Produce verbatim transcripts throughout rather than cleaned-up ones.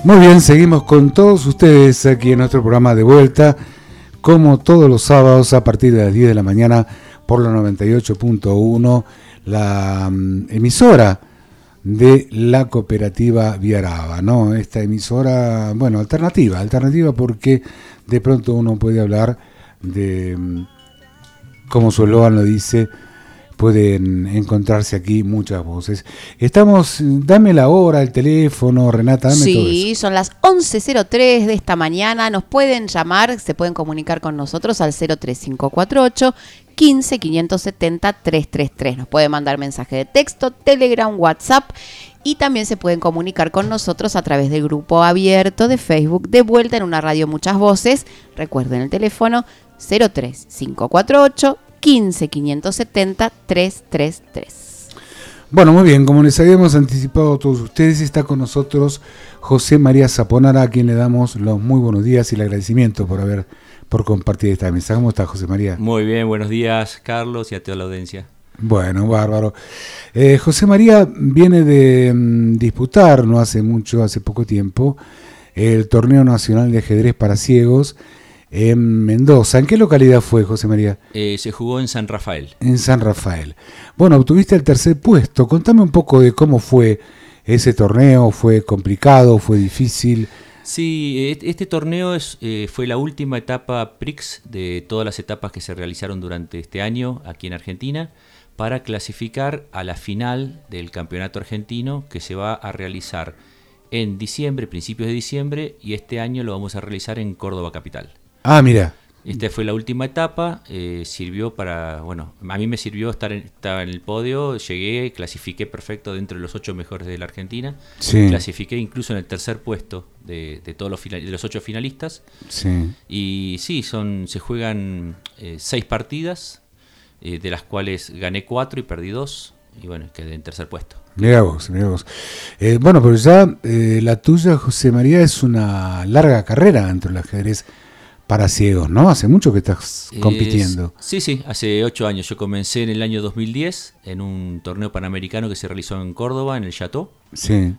Muy bien, seguimos con todos ustedes aquí en nuestro programa De Vuelta, como todos los sábados a partir de las diez de la mañana por la noventa y ocho punto uno, la um, emisora de la cooperativa Viaraba, ¿no? Esta emisora, bueno, alternativa, alternativa porque de pronto uno puede hablar de, como su eslogan lo dice, pueden encontrarse aquí muchas voces. Estamos, dame la hora, el teléfono, Renata, dame sí, todo eso. Sí, son las once cero tres de esta mañana. Nos pueden llamar, se pueden comunicar con nosotros al cero tres cinco cuatro ocho quince quinientos setenta trescientos treinta y tres. Nos pueden mandar mensaje de texto, Telegram, WhatsApp y también se pueden comunicar con nosotros a través del grupo abierto de Facebook De Vuelta en una radio Muchas Voces. Recuerden el teléfono cero tres cinco cuatro ocho quince quinientos setenta trescientos treinta y tres. Bueno, muy bien, como les habíamos anticipado a todos ustedes, está con nosotros José María Zaponara, a quien le damos los muy buenos días y el agradecimiento por haber por compartir esta mesa. ¿Cómo está, José María? Muy bien, buenos días, Carlos, y a toda la audiencia. Bueno, bárbaro. Eh, José María viene de um, disputar, no hace mucho, hace poco tiempo, el Torneo Nacional de Ajedrez para Ciegos en Mendoza. ¿En qué localidad fue, José María? Eh, se jugó en San Rafael. En San Rafael. Bueno, obtuviste el tercer puesto. Contame un poco de cómo fue ese torneo. ¿Fue complicado? ¿Fue difícil? Sí, este torneo es, eh, fue la última etapa Prix de todas las etapas que se realizaron durante este año aquí en Argentina para clasificar a la final del campeonato argentino que se va a realizar en diciembre, principios de diciembre, y este año lo vamos a realizar en Córdoba capital. Ah, mira. Esta fue la última etapa, eh, sirvió para, bueno, a mí me sirvió estar en, estar en el podio, llegué, clasifiqué perfecto dentro de los ocho mejores de la Argentina, sí. Clasifiqué incluso en el tercer puesto de, de todos los final, de los ocho finalistas, sí. Y sí, son se juegan eh, seis partidas, eh, de las cuales gané cuatro y perdí dos, y bueno, quedé en tercer puesto. Mirá vos, mirá vos. Eh, bueno, pero ya eh, la tuya, José María, es una larga carrera dentro del ajedrez para ciegos, ¿no? Hace mucho que estás compitiendo. Eh, sí, sí, hace ocho años. Yo comencé en el año dos mil diez en un torneo panamericano que se realizó en Córdoba, en el Chateau. Sí.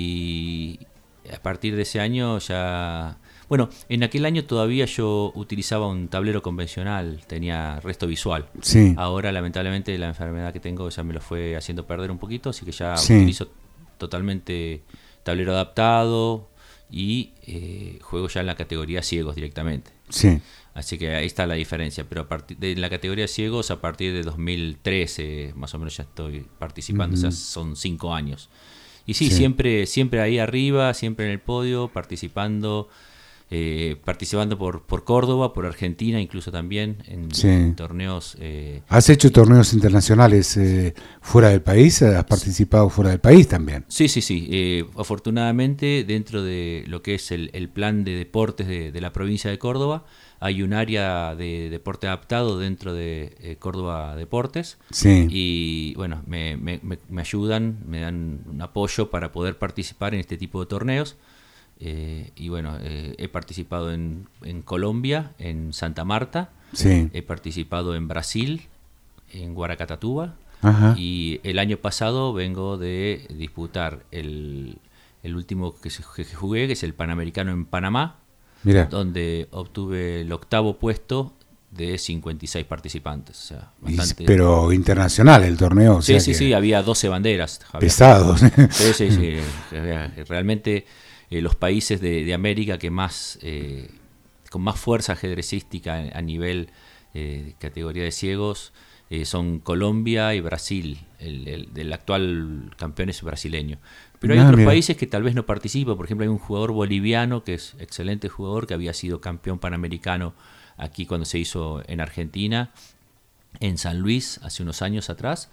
Y a partir de ese año ya... Bueno, en aquel año todavía yo utilizaba un tablero convencional, tenía resto visual. Sí. Ahora, lamentablemente, la enfermedad que tengo ya me lo fue haciendo perder un poquito, así que ya sí. utilizo totalmente tablero adaptado y eh, juego ya en la categoría ciegos directamente. Sí. Así que ahí está la diferencia, pero a partir de la categoría ciegos a partir de dos mil trece más o menos ya estoy participando, uh-huh. O sea, son cinco años. Y sí, sí, siempre siempre ahí arriba, siempre en el podio, participando, eh, participando por, por Córdoba, por Argentina, incluso también en, sí. en torneos. Eh, ¿Has hecho torneos internacionales eh, fuera del país? ¿Has participado fuera del país también? Sí, sí, sí. Eh, afortunadamente, dentro de lo que es el, el plan de deportes de, de la provincia de Córdoba, hay un área de deporte adaptado dentro de eh, Córdoba Deportes. Sí. Y bueno, me, me, me ayudan, me dan un apoyo para poder participar en este tipo de torneos. Eh, y bueno, eh, he participado en, en Colombia, en Santa Marta. Sí. He participado en Brasil, en Guaracatatúa. Ajá. Y el año pasado vengo de disputar el, el último que, se, que jugué, que es el Panamericano en Panamá. Mirá. Donde obtuve el octavo puesto de cincuenta y seis participantes. O sea, bastante... Pero internacional el torneo. O sí, sea sí, que... sí, había doce banderas. Javier. Pesados. Sí, sí, sí. Realmente eh, los países de, de América que más, eh, con más fuerza ajedrecística a, a nivel eh, de categoría de ciegos eh, son Colombia y Brasil. El, el, el actual campeón es brasileño. Pero hay ah, otros mira. países que tal vez no participan. Por ejemplo, hay un jugador boliviano que es excelente jugador, que había sido campeón panamericano aquí cuando se hizo en Argentina, en San Luis, hace unos años atrás,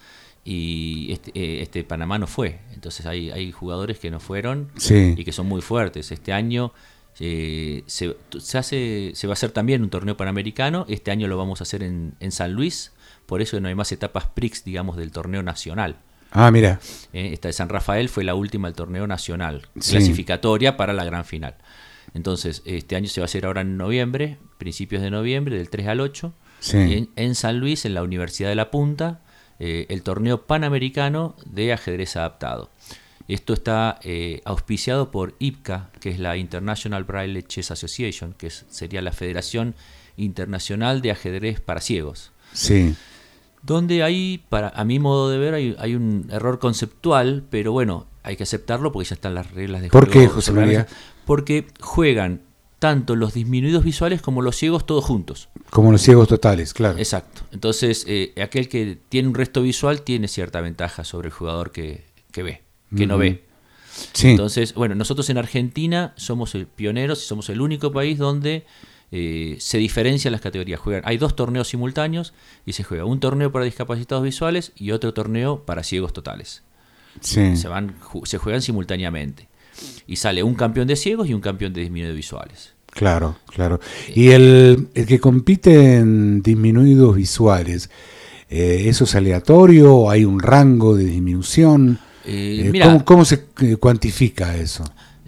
y este, eh, este Panamá no fue. Entonces hay, hay jugadores que no fueron sí. y que son muy fuertes. Este año eh, se, se, hace, se va a hacer también un torneo panamericano. Este año lo vamos a hacer en, en San Luis, por eso no hay más etapas Prix, digamos, del torneo nacional. Ah, mira. Eh, esta de San Rafael fue la última del torneo nacional, sí. clasificatoria para la gran final. Entonces, este año se va a hacer ahora en noviembre, principios de noviembre, del tres al ocho, sí. en, en San Luis, en la Universidad de La Punta, eh, el torneo panamericano de ajedrez adaptado. Esto está eh, auspiciado por I P C A, que es la International Braille Chess Association, que es, sería la Federación Internacional de Ajedrez para Ciegos. Sí. Donde hay, para, a mi modo de ver, hay, hay un error conceptual, pero bueno, hay que aceptarlo porque ya están las reglas de juego. ¿Por qué, José María? Porque juegan tanto los disminuidos visuales como los ciegos todos juntos. Como los ciegos totales, claro. Exacto. Entonces, eh, aquel que tiene un resto visual tiene cierta ventaja sobre el jugador que, que ve, que uh-huh. no ve. Sí. Entonces, bueno, nosotros en Argentina somos el pioneros y somos el único país donde eh, se diferencian las categorías. Juegan, hay dos torneos simultáneos y se juega un torneo para discapacitados visuales y otro torneo para ciegos totales. Sí. Se, van, se juegan simultáneamente. Y sale un campeón de ciegos y un campeón de disminuidos visuales. Claro, claro. Y el, el que compite en disminuidos visuales, eh, ¿eso es aleatorio? ¿Hay un rango de disminución? Eh, eh, mira, ¿cómo, ¿Cómo se cuantifica eso?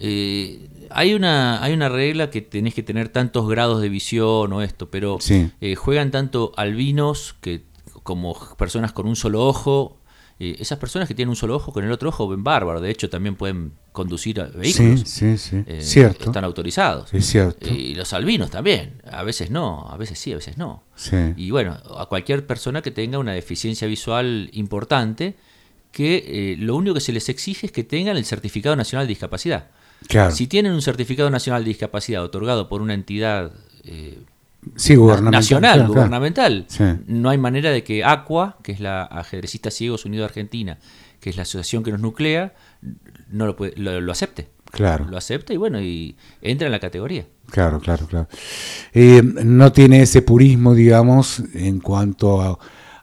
Eh, hay una hay una regla que tenés que tener tantos grados de visión o esto, pero sí. eh, juegan tanto albinos que como personas con un solo ojo. Eh, esas personas que tienen un solo ojo con el otro ojo ven bárbaro, de hecho también pueden conducir a vehículos. Sí, sí, sí. Eh, cierto. Están autorizados. Es cierto. Eh, y los albinos también, a veces no, a veces sí, a veces no. Sí. Y bueno, a cualquier persona que tenga una deficiencia visual importante, que eh, lo único que se les exige es que tengan el Certificado Nacional de Discapacidad. Claro. Si tienen un Certificado Nacional de Discapacidad otorgado por una entidad eh, sí, gubernamental, nacional, claro, gubernamental, claro. Sí. no hay manera de que ACUA, que es la Ajedrecista Ciegos Unidos de Argentina, que es la asociación que nos nuclea, no lo, puede, lo, lo acepte. Claro. Lo acepta y bueno, y entra en la categoría. Claro, claro, claro. Eh, no tiene ese purismo, digamos, en cuanto a,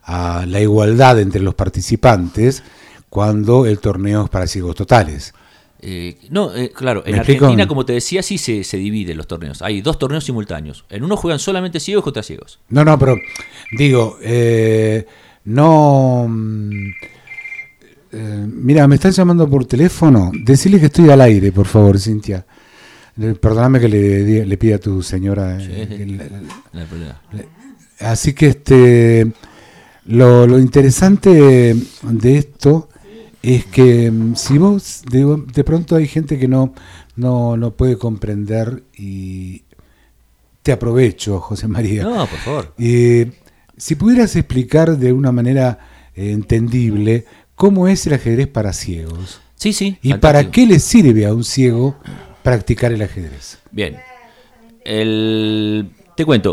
a la igualdad entre los participantes cuando el torneo es para ciegos totales. Eh, no, eh, claro, en explico? Argentina, como te decía, sí se, se dividen los torneos. Hay dos torneos simultáneos. En uno juegan solamente ciegos contra ciegos. No, no, pero digo, eh, no... Eh, mira, me están llamando por teléfono. Decirle que estoy al aire, por favor, Cintia. Eh, perdóname que le, le pida a tu señora. Sí, eh, sí. el, el, No hay problema. le, así que este, lo, lo interesante de esto es que si vos de, de pronto hay gente que no, no, no puede comprender y te aprovecho, José María. No, por favor. Eh, si pudieras explicar de una manera eh, entendible cómo es el ajedrez para ciegos. Sí, sí. ¿Y fantástico. para qué le sirve a un ciego practicar el ajedrez? Bien. El, te cuento.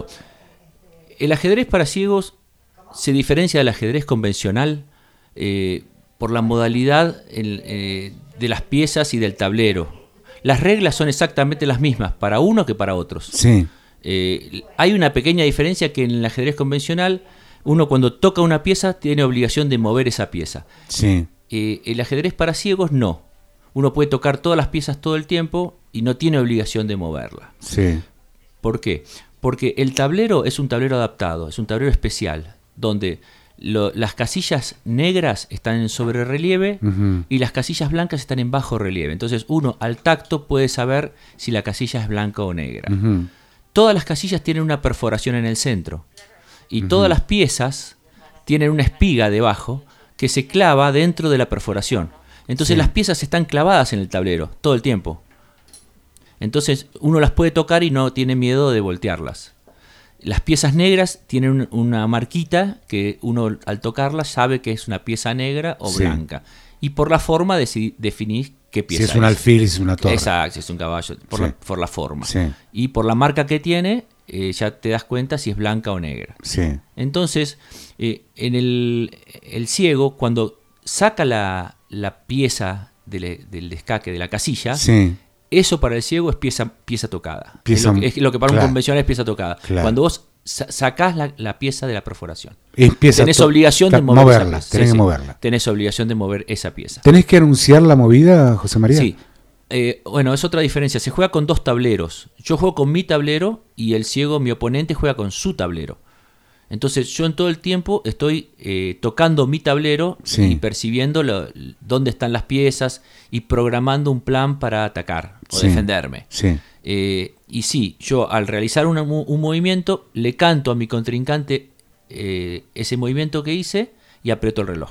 El ajedrez para ciegos se diferencia del ajedrez convencional eh, por la modalidad el, eh, de las piezas y del tablero. Las reglas son exactamente las mismas para uno que para otros. Sí. Eh, hay una pequeña diferencia que en el ajedrez convencional uno cuando toca una pieza tiene obligación de mover esa pieza. Sí. Eh, el ajedrez para ciegos no. Uno puede tocar todas las piezas todo el tiempo y no tiene obligación de moverla. Sí. ¿Por qué? Porque el tablero es un tablero adaptado, es un tablero especial, donde lo, las casillas negras están en sobre relieve Uh-huh. y las casillas blancas están en bajo relieve. Entonces uno al tacto puede saber si la casilla es blanca o negra. Uh-huh. Todas las casillas tienen una perforación en el centro y Uh-huh. todas las piezas tienen una espiga debajo que se clava dentro de la perforación. Entonces Sí. las piezas están clavadas en el tablero todo el tiempo. Entonces uno las puede tocar y no tiene miedo de voltearlas. Las piezas negras tienen un, una marquita que uno al tocarlas sabe que es una pieza negra o Sí. blanca. Y por la forma deci- definís qué pieza Si es un alfil, si es una torre. Exacto, si es un caballo, por, Sí. la, por la forma. Sí. Y por la marca que tiene, eh, ya te das cuenta si es blanca o negra. Sí. Entonces, eh, en el, el ciego, cuando saca la, la pieza del, del descaque de la casilla, Sí. eso para el ciego es pieza, pieza tocada. Pieza- es, lo que, es lo que para claro. un convencional es pieza tocada. Claro. Cuando vos sa- sacás la, la pieza de la perforación, Empieza tenés to- obligación de ta- mover esa moverla. pieza. Tenés Sí, que sí. moverla. Tenés obligación de mover esa pieza. ¿Tenés que anunciar la movida, José María? Sí. Eh, bueno, es otra diferencia. Se juega con dos tableros. Yo juego con mi tablero y el ciego, mi oponente, juega con su tablero. Entonces yo en todo el tiempo estoy eh, tocando mi tablero Sí. y percibiendo lo- dónde están las piezas y programando un plan para atacar o Sí. defenderme. Sí. Eh, y sí, yo al realizar una- un movimiento le canto a mi contrincante eh, ese movimiento que hice y aprieto el reloj.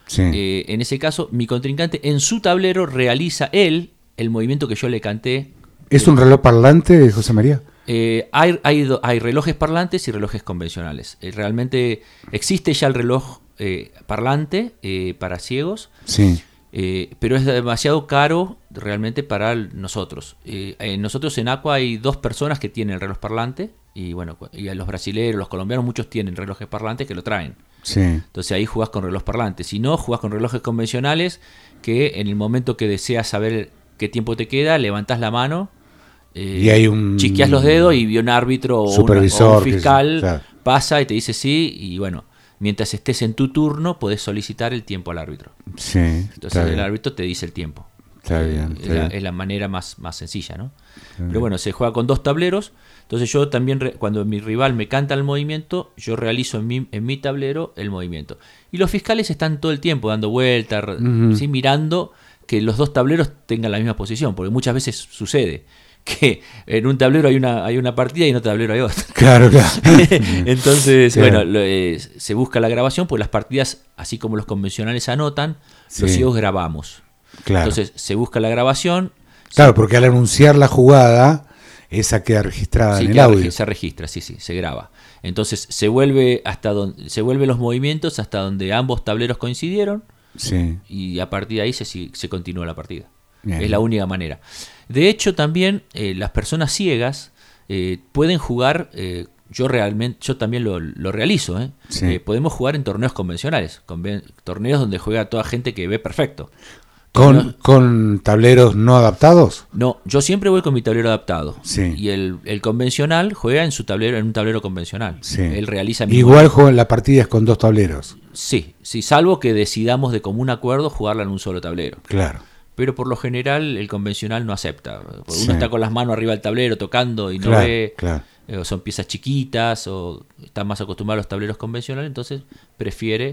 Sí. Eh, en ese caso, mi contrincante en su tablero realiza él el movimiento que yo le canté. ¿Es un reloj parlante, José María? Eh, hay, hay, hay relojes parlantes y relojes convencionales. Eh, realmente existe ya el reloj eh, parlante eh, para ciegos, Sí. eh, pero es demasiado caro realmente para nosotros. Eh, eh, nosotros en Aqua hay dos personas que tienen el reloj parlante, y bueno, y a los brasileños, los colombianos, muchos tienen relojes parlantes que lo traen. Sí. Entonces ahí jugás con reloj parlante. Si no, jugás con relojes convencionales que en el momento que deseas saber qué tiempo te queda, levantás la mano, eh, Y hay un chiqueas los dedos y un árbitro o, supervisor, una, o un fiscal que, claro, pasa y te dice sí, y bueno, mientras estés en tu turno podés solicitar el tiempo al árbitro. Sí, Entonces el bien. árbitro te dice el tiempo. Está Eh, bien, es, está la, bien. es la manera más, más sencilla, ¿no? Está Pero bien. bueno, se juega con dos tableros. Entonces yo también, re- cuando mi rival me canta el movimiento, yo realizo en mi, en mi tablero el movimiento. Y los fiscales están todo el tiempo dando vueltas, Ujú. ¿sí? Mirando que los dos tableros tengan la misma posición, porque muchas veces sucede que en un tablero hay una, hay una partida y en otro tablero hay otra. Claro, claro. Entonces, Claro. bueno, lo, eh, se busca la grabación, pues las partidas, así como los convencionales anotan, los Sí. ciegos grabamos. Claro. Entonces se busca la grabación. Claro, porque al anunciar la jugada, esa queda registrada Sí, en el queda audio. regi- se registra, sí, sí, se graba. Entonces se vuelve hasta donde se vuelven los movimientos hasta donde ambos tableros coincidieron, Sí. y a partir de ahí se, si- se continúa la partida. Bien. Es la única manera. De hecho, también eh, las personas ciegas eh, pueden jugar. Eh, yo realmente, yo también lo, lo realizo. ¿eh? Sí. Eh, podemos jugar en torneos convencionales, conven- torneos donde juega toda gente que ve perfecto. ¿Con, Torneos- con tableros no adaptados? No, yo siempre voy con mi tablero adaptado. Sí. Y el, el convencional juega en su tablero, en un tablero convencional. Sí. Él realiza mi Igual juegan la partida es con dos tableros. Sí, sí, salvo que decidamos de común acuerdo jugarla en un solo tablero. Claro. Pero por lo general el convencional no acepta. Porque Sí. uno está con las manos arriba del tablero tocando y no Claro, ve, claro. eh, o son piezas chiquitas, o está más acostumbrado a los tableros convencionales, entonces prefiere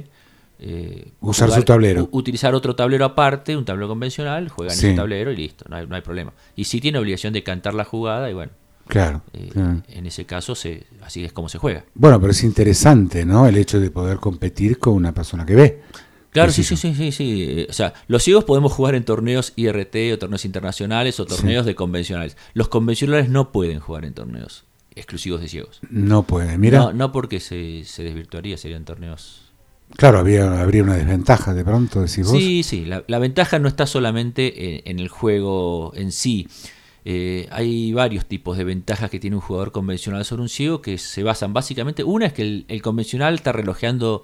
eh, Usar su tablero. u- utilizar otro tablero aparte, un tablero convencional, juega en Sí. ese tablero y listo, no hay, no hay problema. Y sí tiene obligación de cantar la jugada y bueno, Claro. eh, claro. en ese caso se, así es como se juega. Bueno, pero es interesante, ¿no? El hecho de poder competir con una persona que ve. Claro, ¿Qué sí, sé sí, yo? sí, sí, sí. Eh, O sea, los ciegos podemos jugar en torneos I R T o torneos internacionales o torneos de convencionales. Los convencionales no pueden jugar en torneos exclusivos de ciegos. No puede. Mira, No, no porque se, se desvirtuaría, serían torneos. claro, había, habría una desventaja de pronto, decís vos. Sí, sí, la, la ventaja no está solamente en, en el juego en sí. Eh, hay varios tipos de ventajas que tiene un jugador convencional sobre un ciego que se basan básicamente. Una es que el, el convencional está relojeando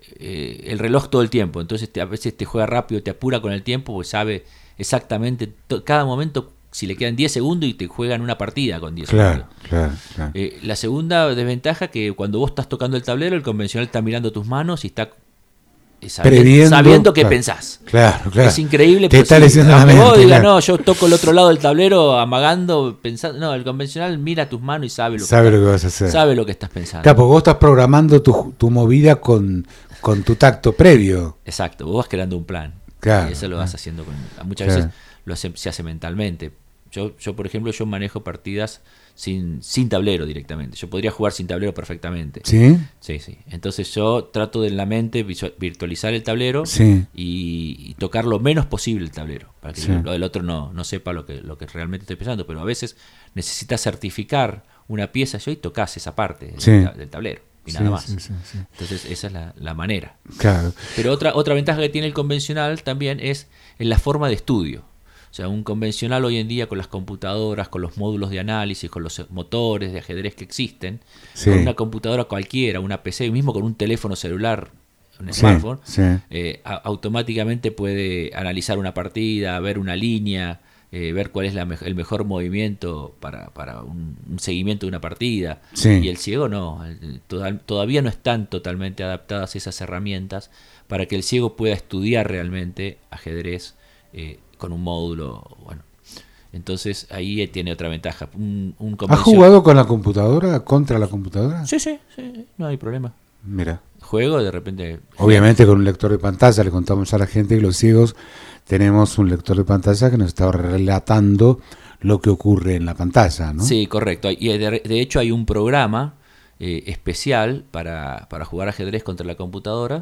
eh, el reloj todo el tiempo, entonces te- a veces te juega rápido, te apura con el tiempo, porque sabe exactamente to- cada momento si le quedan diez segundos y te juegan una partida con diez Claro, segundos. claro, claro. Eh, la segunda desventaja que cuando vos estás tocando el tablero, el convencional está mirando tus manos y está eh, sabiendo, Previendo, sabiendo qué claro. pensás. Claro, claro. Es increíble. Te pero está sí, leyendo la aunque vos mente, digas, claro. no, yo toco el otro lado del tablero amagando, pensando. No, el convencional mira tus manos y sabe lo, Sabe que, lo que vas a hacer. sabe lo que estás pensando. Claro, porque vos estás programando tu, tu movida con, con tu tacto previo. Exacto, vos vas creando un plan. Claro, y eso lo claro. vas haciendo con. Muchas Claro. veces lo hace- se hace mentalmente. Yo, yo, por ejemplo, yo manejo partidas sin, sin tablero directamente. Yo podría jugar sin tablero perfectamente. ¿Sí? Sí, sí. Entonces yo trato de en la mente visual- virtualizar el tablero Sí. y, y tocar lo menos posible el tablero, para que Sí. lo del otro no, no sepa lo que, lo que realmente estoy pensando. Pero a veces necesitas certificar una pieza yo y tocas esa parte del, Sí. ta- del tablero y Sí, nada más. sí, sí, sí. Entonces esa es la, la manera. Claro. Pero otra, otra ventaja que tiene el convencional también es en la forma de estudio. O sea, un convencional hoy en día con las computadoras, con los módulos de análisis, con los motores de ajedrez que existen, Sí. con una computadora cualquiera, una P C, mismo con un teléfono celular, un Sí, smartphone, sí. eh, a- automáticamente puede analizar una partida, ver una línea, eh, ver cuál es la me- el mejor movimiento para, para un, un seguimiento de una partida. Sí. Y el ciego no, el- toda- todavía no están totalmente adaptadas esas herramientas para que el ciego pueda estudiar realmente ajedrez eh, con un módulo. Bueno, entonces ahí tiene otra ventaja. Un, un ¿Has convencio- jugado con la computadora, contra la computadora? Sí, sí, sí, no hay problema. Mira. Juego de repente. Obviamente con un lector de pantalla, le contamos a la gente que los ciegos tenemos un lector de pantalla que nos está relatando lo que ocurre en la pantalla, ¿no? Sí, correcto. Y de, de hecho hay un programa eh, especial para, para jugar ajedrez contra la computadora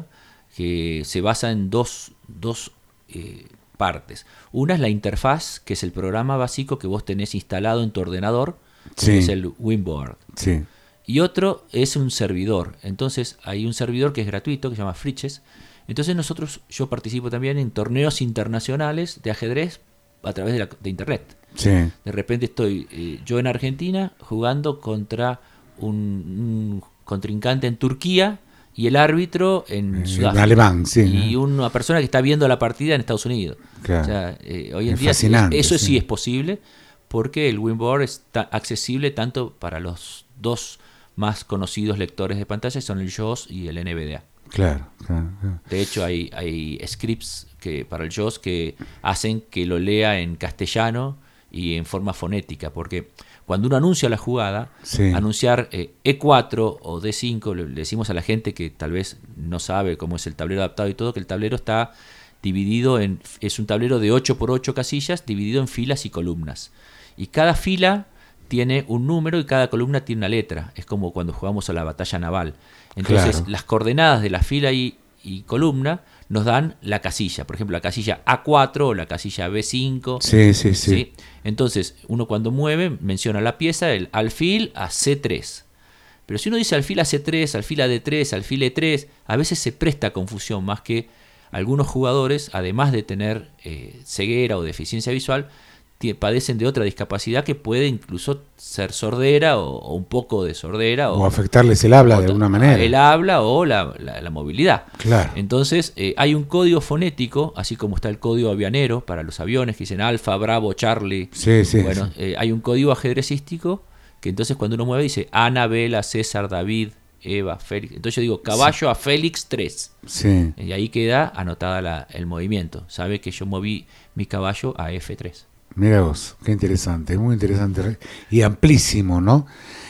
que se basa en dos, dos eh, partes. Una es la interfaz, que es el programa básico que vos tenés instalado en tu ordenador, que sí. es el WinBoard. Sí. Y otro es un servidor. Entonces hay un servidor que es gratuito, que se llama Friches. Entonces nosotros, yo participo también en torneos internacionales de ajedrez a través de, la, de internet. Sí. De repente estoy eh, yo en Argentina jugando contra un, un contrincante en Turquía y el árbitro en eh, Sudáfrica. Alemán, sí. Y una persona que está viendo la partida en Estados Unidos. Claro. O sea, eh, hoy en es día fascinante, eso sí. sí es posible porque el WinBoard está accesible tanto para los dos más conocidos lectores de pantalla, son el JAWS y el N V D A. Claro, claro, claro. De hecho, hay, hay scripts que para el JAWS que hacen que lo lea en castellano y en forma fonética, porque cuando uno anuncia la jugada, sí. anunciar eh, E cuatro o D cinco, le, le decimos a la gente que tal vez no sabe cómo es el tablero adaptado y todo, que el tablero está dividido en, es un tablero de ocho por ocho casillas, dividido en filas y columnas. Y cada fila tiene un número y cada columna tiene una letra. Es como cuando jugamos a la batalla naval. Entonces, claro. las coordenadas de la fila y, y columna nos dan la casilla. Por ejemplo, la casilla A cuatro o la casilla B cinco. Sí, sí, sí. ¿sí? Entonces, uno cuando mueve, menciona la pieza, el alfil a C tres. Pero si uno dice alfil a C tres, alfil a D tres, alfil E tres, a veces se presta confusión, más que algunos jugadores, además de tener eh, ceguera o deficiencia visual, padecen de otra discapacidad que puede incluso ser sordera o, o un poco de sordera. O, o afectarles el habla de alguna manera. El habla o la, la, la movilidad. Claro. Entonces eh, hay un código fonético, así como está el código avianero para los aviones que dicen Alfa, Bravo, Charlie. Sí, sí, bueno, sí. Eh, hay un código ajedrecístico que entonces cuando uno mueve dice Ana, Bela, César, David, Eva, Félix. Entonces yo digo caballo sí. a Félix tres. Sí. Y ahí queda anotada la, el movimiento. Sabe que yo moví mi caballo a F tres. Mira vos, qué interesante, muy interesante y amplísimo, ¿no?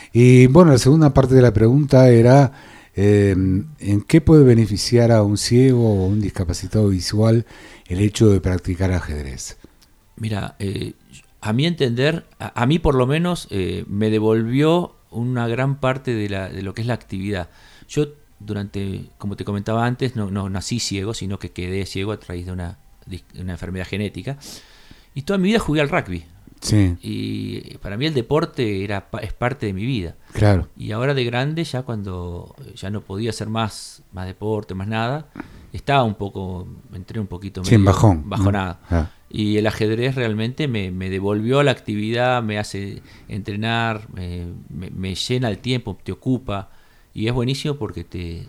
Y bueno, la segunda parte de la pregunta era eh, ¿en qué puede beneficiar a un ciego o un discapacitado visual el hecho de practicar ajedrez? Mira, eh, a mi entender, a, a mí por lo menos eh, me devolvió una gran parte de, la, de lo que es la actividad. Yo durante, como te comentaba antes, no, no nací ciego, sino que quedé ciego a raíz de una, de una enfermedad genética. Y toda mi vida jugué al rugby. Sí. Y para mí el deporte era es parte de mi vida. Claro. Y ahora de grande, ya cuando ya no podía hacer más, más deporte, más nada, estaba un poco, me entré un poquito medio sí, en bajón, bajonada. ¿no? Ah. Y el ajedrez realmente me, me devolvió a la actividad, me hace entrenar, me, me, me llena el tiempo, te ocupa. Y es buenísimo porque te,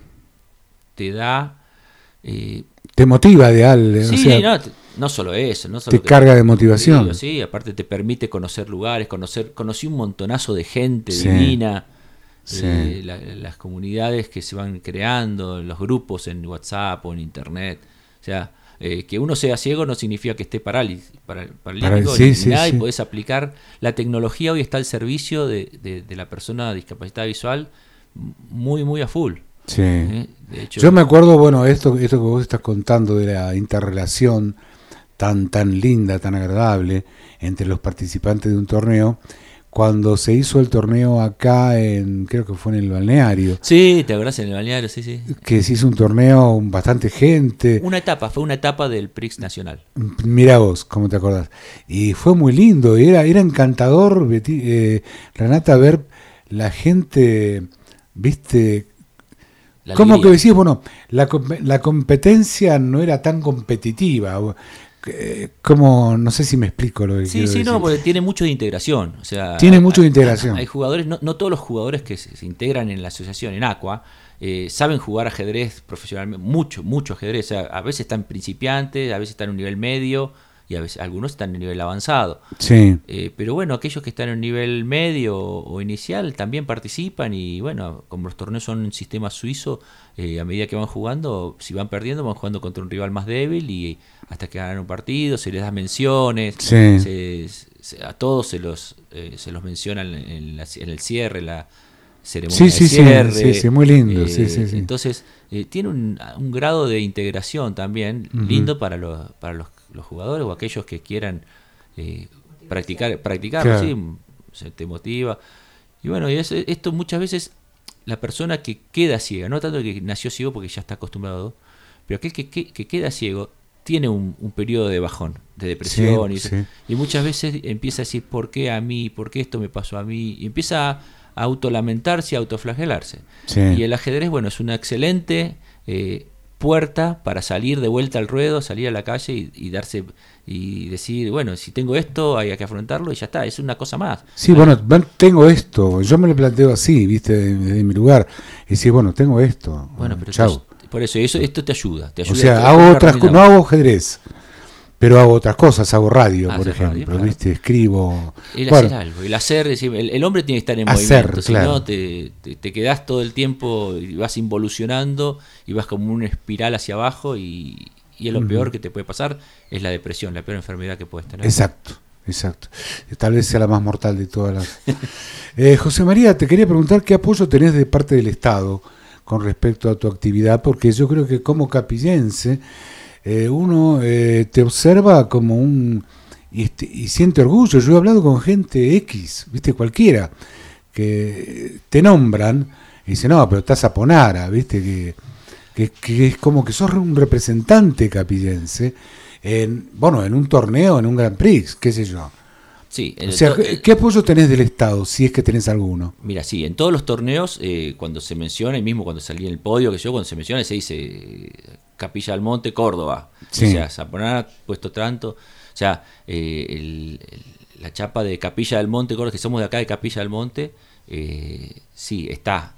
te da... Eh, te motiva de algo. Sí, o sea, no, te, no solo eso. No solo te carga de motivación. Sí, sí, aparte te permite conocer lugares, conocer conocí un montonazo de gente sí. divina, sí. eh, la, las comunidades que se van creando, los grupos en WhatsApp o en Internet. O sea, eh, que uno sea ciego no significa que esté paraliz, paral, paralítico Para, sí, ni sí, nada, sí. y podés aplicar. La tecnología hoy está al servicio de, de, de la persona discapacitada visual muy, muy a full. Sí. ¿Eh? De hecho, yo me acuerdo, bueno, esto, esto que vos estás contando de la interrelación tan, tan linda, tan agradable entre los participantes de un torneo, cuando se hizo el torneo acá en, creo que fue en el balneario. Sí, te acordás en el balneario, sí, sí. Que se hizo un torneo, bastante gente. Una etapa, fue una etapa del Prix Nacional. Mirá vos, cómo te acordás. Y fue muy lindo, y era, era encantador, Betty, eh, Renata, ver la gente, viste... La ¿Cómo alegría. que decís? Bueno, la, la competencia no era tan competitiva. Como, no sé si me explico lo que sí, quiero sí, decir. no, porque tiene mucho de integración. O sea, tiene hay, mucho de hay, integración. Hay jugadores, no, no todos los jugadores que se, se integran en la asociación, en Aqua, eh, saben jugar ajedrez profesionalmente, mucho, mucho ajedrez. O sea, a veces están principiantes, a veces están en un nivel medio y a veces algunos están en un nivel avanzado. Sí. Eh, pero bueno, aquellos que están en un nivel medio o inicial también participan y bueno, como los torneos son un sistema suizo, eh, a medida que van jugando, si van perdiendo, van jugando contra un rival más débil y hasta que ganan un partido, se les da menciones, sí. se, se, a todos se los eh, se los mencionan en, la, en el cierre, la ceremonia sí, sí, de cierre. Sí, sí, sí, muy lindo. Eh, sí, sí, sí. Entonces, eh, tiene un, un grado de integración también uh-huh. lindo para los, para los, los jugadores o aquellos que quieran eh, practicar, practicarlo, claro. ¿sí? Se te motiva. Y bueno, y es, esto muchas veces la persona que queda ciega, no tanto que nació ciego porque ya está acostumbrado, Pero aquel que, que, que queda ciego tiene un, un periodo de bajón, de depresión, sí, y, sí. y muchas veces empieza a decir, ¿por qué a mí? ¿Por qué esto me pasó a mí? Y empieza a autolamentarse, a autoflagelarse. Sí. Y el ajedrez, bueno, es una excelente eh, puerta para salir de vuelta al ruedo, salir a la calle y, y darse y decir, bueno, si tengo esto, hay que afrontarlo y ya está, es una cosa más. Sí, bueno, tengo esto, yo me lo planteo así, viste, desde mi lugar, y decir, bueno, tengo esto, Bueno, pero chau. te, por eso, eso esto te ayuda, te ayuda. O sea, te, hago te otras cosas, no hago ajedrez, pero hago otras cosas, hago radio, Ah, por haces ejemplo, radio, claro. viste, escribo. El Bueno, hacer algo, el hacer, es decir, el, el hombre tiene que estar en Hacer, movimiento, claro. si no te, te, te quedás todo el tiempo y vas involucionando y vas como una espiral hacia abajo y, y es lo Ujú. peor que te puede pasar, es la depresión, la peor enfermedad que puedes tener. Exacto, exacto. Tal vez sea la más mortal de todas las. eh, José María, te quería preguntar qué apoyo tenés de parte del Estado con respecto a tu actividad, porque yo creo que como capillense eh, uno eh, te observa como un y, este, y siente orgullo. Yo he hablado con gente X, viste, cualquiera, que te nombran y dicen, no, pero estás a Ponara, viste, que, que, que es como que sos un representante capillense en, bueno, en un torneo, en un Grand Prix, qué sé yo. Sí, en O el sea, to- ¿qué, qué apoyo tenés del Estado, si es que tenés alguno? Mira, sí, en todos los torneos, eh, cuando se menciona, y mismo cuando salí en el podio, que yo, cuando se menciona, se dice eh, Capilla del Monte, Córdoba. Sí. O sea, Zaponar, puesto tanto. O sea, eh, el- el- la chapa de Capilla del Monte, Córdoba, que somos de acá de Capilla del Monte, eh, sí, está.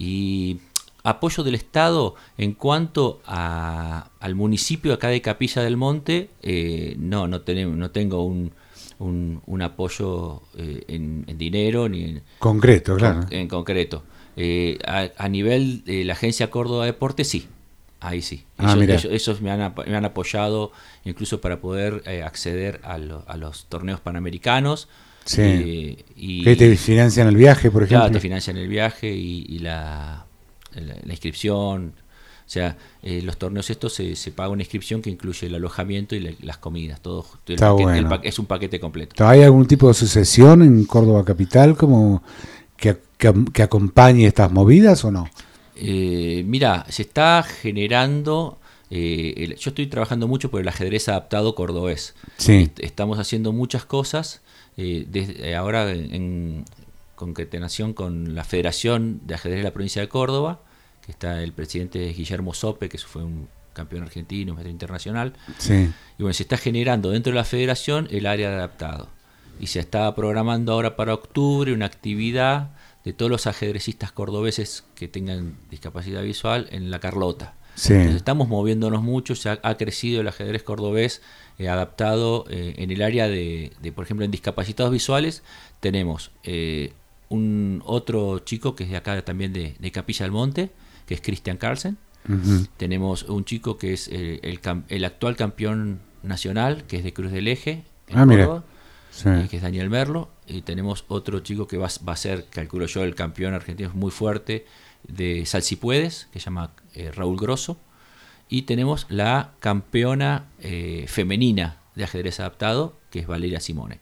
Y apoyo del Estado en cuanto a, al municipio acá de Capilla del Monte, eh, no, no, tenemos, no tengo un. Un, un apoyo eh, en, en dinero ni en, Concreto, claro. con- en concreto. Eh, a, a nivel de la agencia Córdoba Deporte, sí, ahí sí. Ah, Ellos, mira. ellos- ellos me, han, ap- me han apoyado incluso para poder eh, acceder a, lo- a los torneos panamericanos. Sí. eh, y, Que te financian el viaje, por ejemplo. Claro, te financian el viaje y, y la, la, la inscripción. O sea, eh, los torneos estos se, se paga una inscripción que incluye el alojamiento y la- las comidas. Todo, el Está paquete- bueno. el pa- es un paquete completo. ¿Hay algún tipo de asociación en Córdoba Capital como que, que, que acompañe estas movidas o no? Eh, mira, se está generando, eh, el- yo estoy trabajando mucho por el ajedrez adaptado cordobés. Sí. Est- Estamos haciendo muchas cosas, eh, desde ahora en, en concatenación con la Federación de Ajedrez de la Provincia de Córdoba, que está el presidente Guillermo Sope, que fue un campeón argentino, un maestro internacional. Sí. Y bueno, se está generando dentro de la federación el área de adaptado. Y se está programando ahora para octubre una actividad de todos los ajedrecistas cordobeses que tengan discapacidad visual en La Carlota. Sí. Entonces estamos moviéndonos mucho, se ha, ha crecido el ajedrez cordobés eh, adaptado eh, en el área de, de, por ejemplo, en discapacitados visuales. Tenemos eh, un otro chico que es de acá también de, de Capilla del Monte, que es Christian Carlsen. Ujú. Tenemos un chico que es eh, el, cam- el actual campeón nacional, que es de Cruz del Eje, en Ah, mira. Córdoba, Sí. eh, que es Daniel Merlo. Y tenemos otro chico que va, va a ser, calculo yo, el campeón argentino muy fuerte de Salsipuedes, que se llama eh, Raúl Grosso. Y tenemos la campeona eh, femenina de ajedrez adaptado, que es Valeria Simone.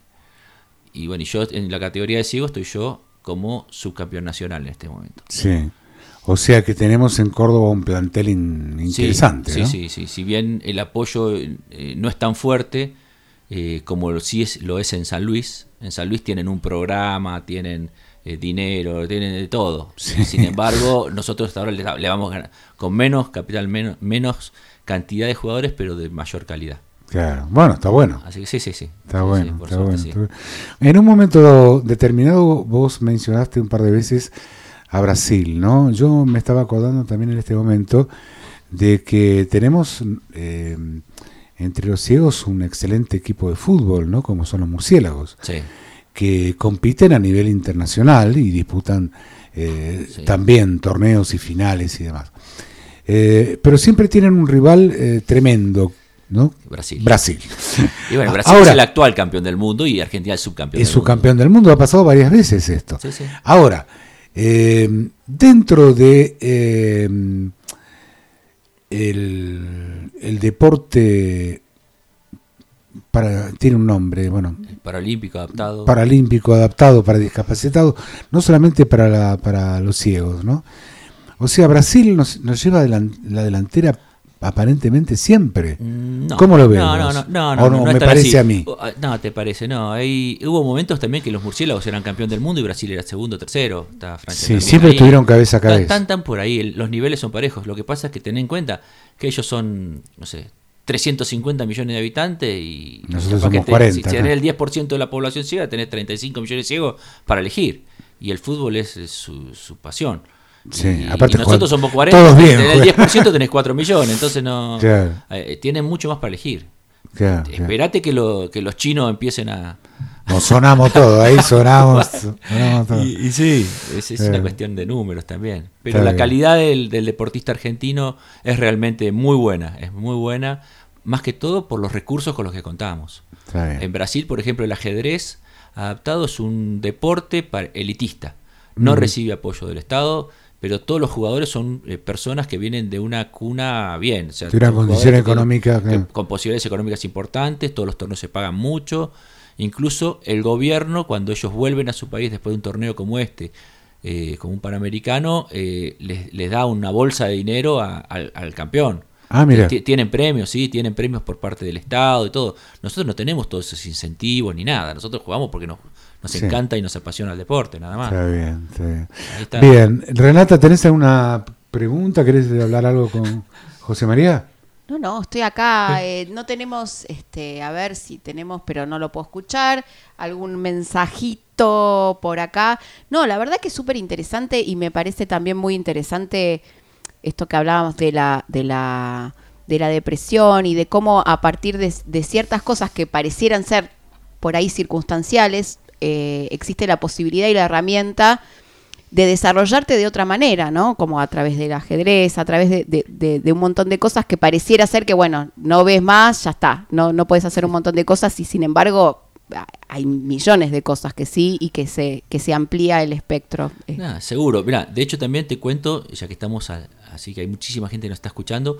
Y bueno, y yo en la categoría de ciego estoy yo como subcampeón nacional en este momento. Sí. O sea que tenemos en Córdoba un plantel in- interesante, sí, ¿no? sí, sí, sí. Si bien el apoyo eh, no es tan fuerte eh, como lo, sí es, lo es en San Luis. En San Luis tienen un programa, tienen eh, dinero, tienen de todo. Sí. Sin embargo, nosotros hasta ahora le, le vamos a ganar con menos capital, menos, menos cantidad de jugadores, pero de mayor calidad. Claro. Bueno, está bueno. Así que sí, sí, sí. Está Sí, bueno, sí, por está suerte, bueno, sí. está bueno. En un momento determinado vos mencionaste un par de veces a Brasil, ¿no? Yo me estaba acordando también en este momento de que tenemos eh, entre los ciegos un excelente equipo de fútbol, ¿no? Como son los murciélagos, Sí. que compiten a nivel internacional y disputan eh, Sí. también torneos y finales y demás. Eh, pero siempre tienen un rival eh, tremendo, ¿no? Brasil. Brasil. Y bueno, Brasil Ahora, es el actual campeón del mundo y Argentina es subcampeón es del mundo. subcampeón del mundo, ha pasado varias veces esto. Sí, sí. Ahora, eh, dentro de eh, el, el deporte para, tiene un nombre, bueno, Paralímpico adaptado. paralímpico adaptado para discapacitados, no solamente para, la, para los ciegos, ¿no? O sea, Brasil nos, nos lleva delan- la delantera aparentemente siempre. No, ¿Cómo lo ves? No, no, no, no, no, ¿O no, no, no me es tan parece así. a mí? No, te parece, no. Hay, hubo momentos también que los murciélagos eran campeón del mundo y Brasil era segundo, tercero. Está Francia sí, siempre ahí. estuvieron cabeza a cabeza. Están tan por ahí, los niveles son parejos. Lo que pasa es que ten en cuenta que ellos son, no sé, trescientos cincuenta millones de habitantes y nosotros somos somos cuarenta. Si tenés el diez por ciento de la población ciega, tenés treinta y cinco millones de ciegos para elegir. Y el fútbol es, es su, su pasión. Sí, y, aparte y nosotros somos cuarenta, todos bien, tenés el diez por ciento tenés cuatro millones, entonces no claro. eh, tienen mucho más para elegir. Claro, Esperate claro. que, lo, que los chinos empiecen a... Nos sonamos todo, ahí sonamos, sonamos todo. Y, y sí, es, es eh. una cuestión de números también. Pero Está la bien. calidad del, del deportista argentino es realmente muy buena, es muy buena, más que todo por los recursos con los que contamos. Está bien. En Brasil, por ejemplo, el ajedrez adaptado es un deporte para elitista. No Mm. recibe apoyo del Estado, pero todos los jugadores son eh, personas que vienen de una cuna bien. O sea, Tienen son condiciones jugadores que tienen- económicas, que- claro. con posibilidades económicas importantes, todos los torneos se pagan mucho. Incluso el gobierno, cuando ellos vuelven a su país después de un torneo como este, eh, como un Panamericano, eh, les, les da una bolsa de dinero a- al, al campeón. Ah, mira. T- Tienen premios, sí, tienen premios por parte del Estado y todo. Nosotros no tenemos todos esos incentivos ni nada. Nosotros jugamos porque nos, nos Sí. encanta y nos apasiona el deporte, nada más. Está bien, está bien. Ahí está. Bien, Renata, ¿tenés alguna pregunta? ¿Querés hablar algo con José María? No, no, estoy acá. Eh, no tenemos, este, a ver si tenemos, pero no lo puedo escuchar. Algún mensajito por acá. No, la verdad que es súper interesante y me parece también muy interesante esto que hablábamos de la, de la, de la depresión y de cómo a partir de, de ciertas cosas que parecieran ser por ahí circunstanciales, eh, existe la posibilidad y la herramienta de desarrollarte de otra manera, ¿no? Como a través del ajedrez, a través de, de, de, de un montón de cosas que pareciera ser que, bueno, no ves más, ya está, no, no puedes hacer un montón de cosas y sin embargo hay millones de cosas que sí y que se, que se amplía el espectro. Nah, seguro. Mirá, de hecho también te cuento, ya que estamos, a- así que hay muchísima gente que nos está escuchando,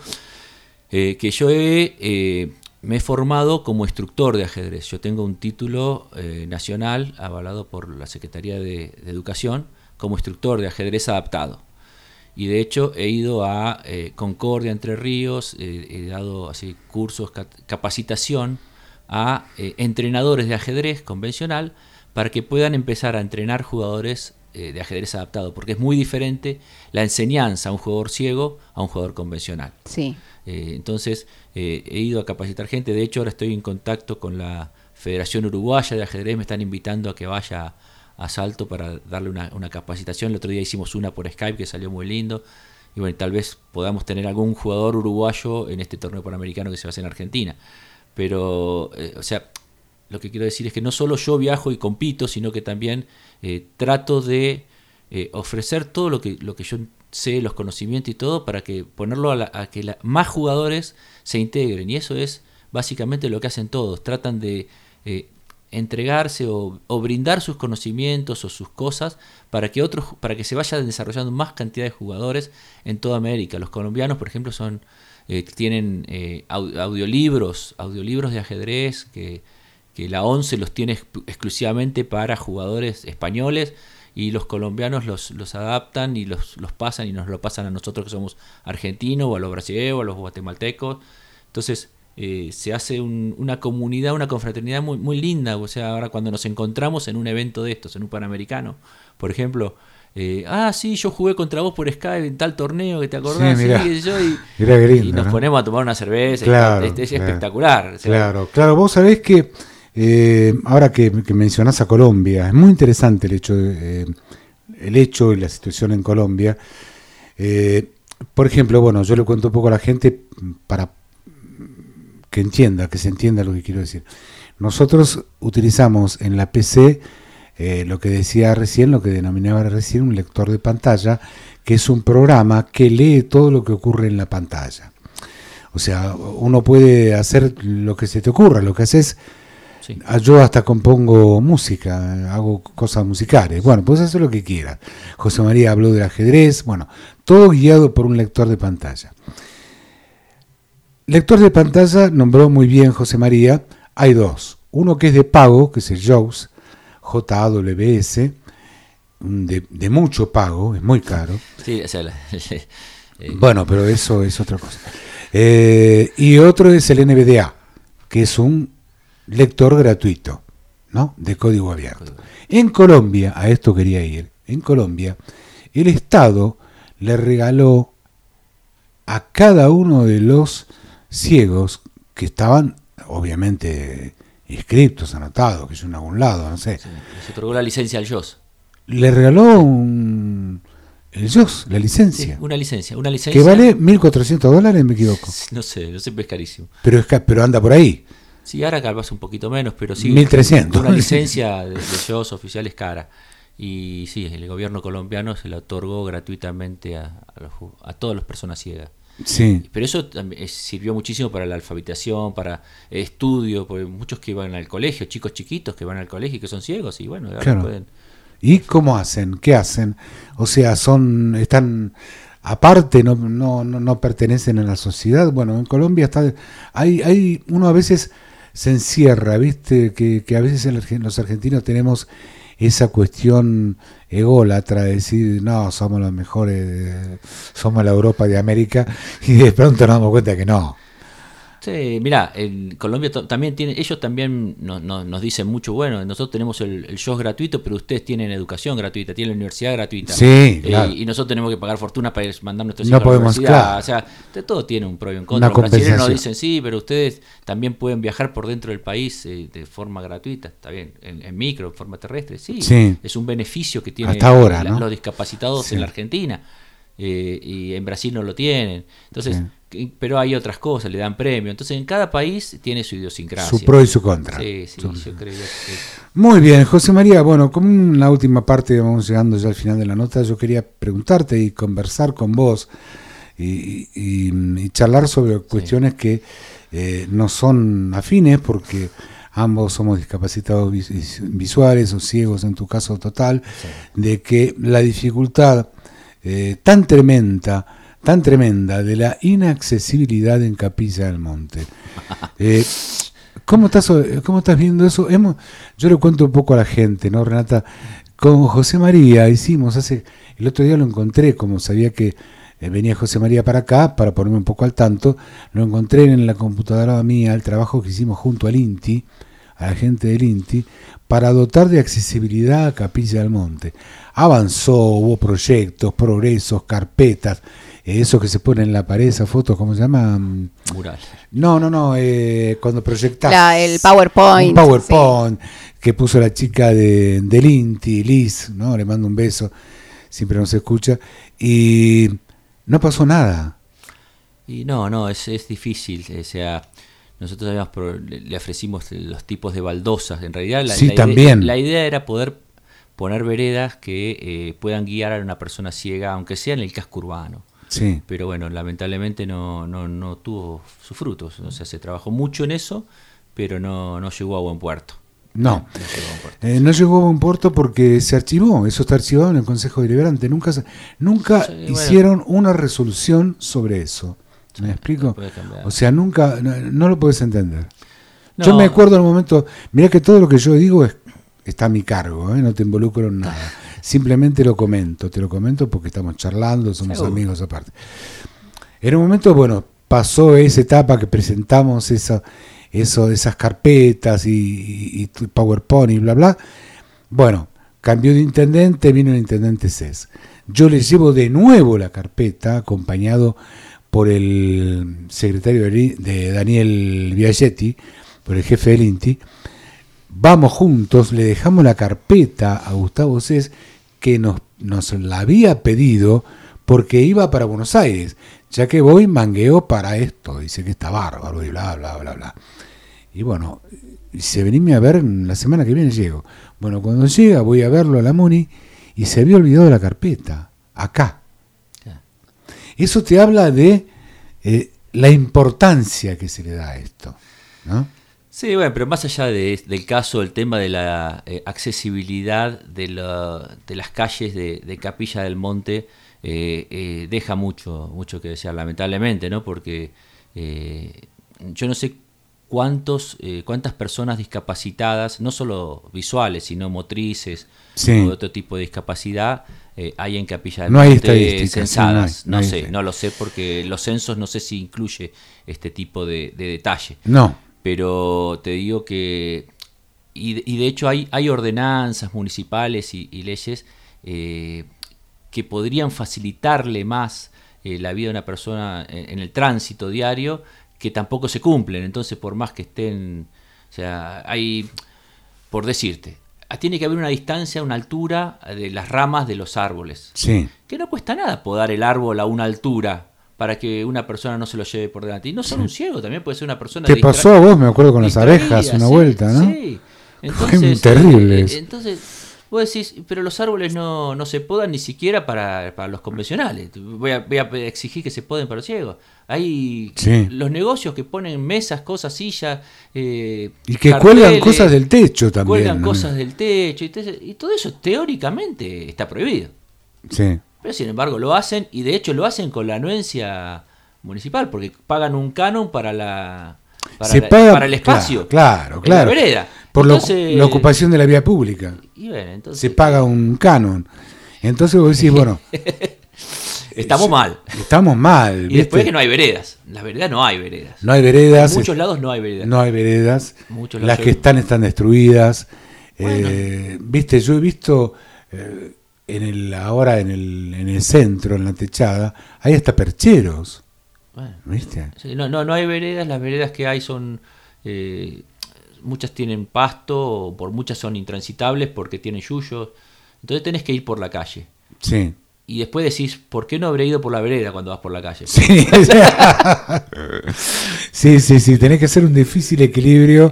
eh, que yo he, eh, me he formado como instructor de ajedrez. Yo tengo un título eh, nacional avalado por la Secretaría de, de Educación como instructor de ajedrez adaptado. Y de hecho he ido a eh, Concordia, Entre Ríos, eh, he dado así cursos, ca- capacitación a eh, entrenadores de ajedrez convencional para que puedan empezar a entrenar jugadores eh, de ajedrez adaptado, porque es muy diferente la enseñanza a un jugador ciego a un jugador convencional. Sí. Eh, entonces eh, he ido a capacitar gente, de hecho ahora estoy en contacto con la Federación Uruguaya de Ajedrez, me están invitando a que vaya a Salto para darle una, una capacitación. El otro día hicimos una por Skype que salió muy lindo, y bueno, tal vez podamos tener algún jugador uruguayo en este torneo panamericano que se va a hacer en Argentina. Pero, eh, o sea, lo que quiero decir es que no solo yo viajo y compito, sino que también eh, trato de eh, ofrecer todo lo que, lo que yo sé, los conocimientos y todo, para que ponerlo a, la, a que la, más jugadores se integren. Y eso es básicamente lo que hacen todos. Tratan de eh, entregarse o, o brindar sus conocimientos o sus cosas para que otros, para que se vaya desarrollando más cantidad de jugadores en toda América. Los colombianos, por ejemplo, son eh, tienen eh, audiolibros, audiolibros de ajedrez que, que la ONCE los tiene ex- exclusivamente para jugadores españoles, y los colombianos los, los adaptan y los, los pasan y nos lo pasan a nosotros que somos argentinos, o a los brasileños, o a los guatemaltecos. Entonces eh, se hace un, una comunidad, una confraternidad muy, muy linda. O sea, ahora cuando nos encontramos en un evento de estos, en un Panamericano, por ejemplo, eh, ah, sí, yo jugué contra vos por Skype en tal torneo, que te acordás, Sí, mirá. sí, yo, y, Mirá qué lindo, y nos ¿no? ponemos a tomar una cerveza, Claro, y es, es claro. espectacular. O sea, Claro, claro, vos sabés que eh, ahora que, que mencionás a Colombia, es muy interesante el hecho, de, eh, el hecho y la situación en Colombia. Eh, por ejemplo, bueno, yo le cuento un poco a la gente para que entienda, que se entienda lo que quiero decir. Nosotros utilizamos en la P C eh, lo que decía recién, lo que denominaba recién un lector de pantalla, que es un programa que lee todo lo que ocurre en la pantalla. O sea, uno puede hacer lo que se te ocurra, lo que haces. sí. Yo hasta compongo música, hago cosas musicales. Bueno, puedes hacer lo que quieras. José María habló del ajedrez, bueno, todo guiado por un lector de pantalla. Lector de pantalla nombró muy bien José María. Hay dos. Uno que es de pago, que es el JAWS, J A W S, de, de mucho pago, es muy caro. Sí, o sea, la- eh, Bueno, pero eso es otra cosa. Eh, y otro es el N V D A, que es un lector gratuito, ¿no? De código abierto. En Colombia, a esto quería ir, en Colombia, el Estado le regaló a cada uno de los ciegos que estaban, obviamente, inscriptos, anotados, que yo en algún lado, no sé. Sí, les otorgó la licencia al Y O S. Le regaló un, el Y O S, la licencia. Sí, una licencia, una licencia. Que vale mil cuatrocientos dólares, me equivoco. No sé, no sé, es carísimo. Pero, es, pero anda por ahí. Sí, ahora calvas un poquito menos, pero sí. mil trescientos. Una licencia de, de Y O S oficial es cara. Y sí, el gobierno colombiano se la otorgó gratuitamente a, a, los, a todas las personas ciegas. Sí. Pero eso también sirvió muchísimo para la alfabetización, para estudio, porque muchos que iban al colegio, chicos chiquitos que van al colegio y que son ciegos, y bueno, ahora Claro. pueden. ¿Y cómo hacen? ¿Qué hacen? O sea, son están aparte, no, no, no, no pertenecen a la sociedad. Bueno, en Colombia está hay, hay uno a veces se encierra, ¿viste? Que, que a veces el, los argentinos tenemos esa cuestión ególatra de decir, no, somos los mejores, somos la Europa de América, y de pronto nos damos cuenta que no. Sí, mirá, en Colombia to- también tiene, ellos también no, no, nos dicen mucho, bueno, nosotros tenemos el, el Y O S gratuito, pero ustedes tienen educación gratuita, tienen la universidad gratuita. Sí, Eh, claro. y nosotros tenemos que pagar fortuna para ir- mandar nuestros No hijos a la podemos, universidad. claro. O sea, de todo tiene un pro y un contra. Una Los brasileños nos compensación. dicen, sí, pero ustedes también pueden viajar por dentro del país eh, de forma gratuita, está bien, en, en micro, en forma terrestre, sí. Sí. Es un beneficio que tienen Hasta ahora, la- ¿no? los discapacitados Sí. en la Argentina. Eh, y en Brasil no lo tienen. Entonces, Sí. que- pero hay otras cosas, le dan premio. Entonces, en cada país tiene su idiosincrasia. Su pro y su contra. Sí, sí, Su- yo creo que... Muy bien, José María. Bueno, como en la última parte, vamos llegando ya al final de la nota, yo quería preguntarte y conversar con vos y, y- y charlar sobre cuestiones que eh, no son afines, porque ambos somos discapacitados vis- visuales o ciegos, en tu caso total, de que la dificultad eh, tan tremenda, tan tremenda de la inaccesibilidad en Capilla del Monte. Eh, ¿Cómo estás, cómo estás viendo eso? Hemos, yo le cuento un poco a la gente, ¿no, Renata? Con José María hicimos hace, el otro día lo encontré, como sabía que eh, venía José María para acá, para ponerme un poco al tanto, lo encontré en la computadora mía, el trabajo que hicimos junto al INTI, a la gente del INTI, para dotar de accesibilidad a Capilla del Monte. Avanzó, hubo proyectos, progresos, carpetas, eh, eso que se pone en la pared, esa foto, ¿cómo se llama? Mural. No, no, no, eh, cuando proyectás. La- el PowerPoint. Un PowerPoint que puso la chica de, del INTI, Liz, ¿no? Le mando un beso, siempre nos escucha, y no pasó nada. Y no, no, es, es difícil. O sea, nosotros habíamos pro- le, le ofrecimos los tipos de baldosas. En realidad, la, Sí, la idea, también. la idea era poder poner veredas que eh, puedan guiar a una persona ciega, aunque sea en el casco urbano. Sí. Pero bueno, lamentablemente no, no, no tuvo sus frutos. O sea, se trabajó mucho en eso, pero no, no llegó a buen puerto. No, No llegó a buen puerto. eh, no llegó a buen puerto porque se archivó, eso está archivado en el Consejo Deliberante, nunca, se- nunca Sí, bueno. hicieron una resolución sobre eso. ¿Me explico? puede cambiar. O sea, nunca, no, no lo puedes entender. No. Yo me acuerdo en un momento, mira que todo lo que yo digo es, está a mi cargo, ¿eh? No te involucro en nada. Simplemente lo comento, te lo comento porque estamos charlando, somos Seguro. amigos aparte. En un momento, bueno, pasó esa etapa que presentamos esa, eso, esas carpetas y, y, y PowerPoint y bla, bla. Bueno, cambió de intendente, vino el intendente Cés. Yo le llevo de nuevo la carpeta, acompañado por el secretario de, de Daniel Biagietti, por el jefe del INTI. Vamos juntos, le dejamos la carpeta a Gustavo Cés, que nos, nos la había pedido porque iba para Buenos Aires, ya que voy mangueo para esto, dice que está bárbaro y bla, bla, bla, bla. Y bueno, se venime a ver la semana que viene llego. Bueno, cuando llega voy a verlo a la Muni y se había olvidado la carpeta, acá. Ya. Eso te habla de eh, la importancia que se le da a esto, ¿no? Sí, bueno, pero más allá de, del caso, el tema de la eh, accesibilidad de, la, de las calles de, de Capilla del Monte eh, eh, deja mucho, mucho que desear, lamentablemente, ¿no? Porque eh, yo no sé cuántos, eh, cuántas personas discapacitadas, no solo visuales, sino motrices Sí. o de otro tipo de discapacidad, eh, hay en Capilla del no hay Monte estadísticas, censadas. sí, no hay, no, no hay sé, no lo sé porque los censos no sé si incluye este tipo de, de detalle. No. Pero te digo que, y, y de hecho hay, hay ordenanzas municipales y, y leyes eh, que podrían facilitarle más eh, la vida de una persona en, en el tránsito diario, que tampoco se cumplen. Entonces, por más que estén, o sea, hay, por decirte, tiene que haber una distancia, una altura de las ramas de los árboles. Sí. Que no cuesta nada podar el árbol a una altura para que una persona no se lo lleve por delante. Y no solo sí. un ciego, también puede ser una persona... Te pasó a vos, me acuerdo, con las abejas una sí, vuelta, ¿no? Sí. Entonces, fue terrible. Eh, entonces... Vos decís, pero los árboles no, no se podan ni siquiera para, para los convencionales. Voy a, voy a exigir que se poden para los ciegos. Hay sí. los negocios que ponen mesas, cosas, sillas. Eh, y que carteles, cuelgan cosas del techo también. Cuelgan ¿no? cosas del techo. Y, te, y todo eso teóricamente está prohibido. Sí. Pero sin embargo lo hacen, y de hecho lo hacen con la anuencia municipal, porque pagan un canon para la... Para, se la, paga, para el espacio, claro, claro, claro. La vereda. Por entonces, lo, la ocupación de la vía pública. Y bueno, entonces, se paga un canon. Entonces vos decís, bueno, estamos mal. Estamos mal. Y ¿viste? después que no hay veredas. En las veredas no hay veredas. No hay veredas. En muchos lados no hay veredas. No hay veredas. Muchos Las que están están destruidas. Bueno. Eh, Viste, yo he visto eh, en el ahora en el, en el centro, en la techada, hay hasta percheros. Bueno, ¿viste? Sí, no, no, no hay veredas, las veredas que hay son, eh, muchas tienen pasto, por muchas son intransitables porque tienen yuyos, entonces tenés que ir por la calle. Sí. Y después decís, ¿por qué no habré ido por la vereda cuando vas por la calle? Sí, sí, sí, sí, tenés que hacer un difícil equilibrio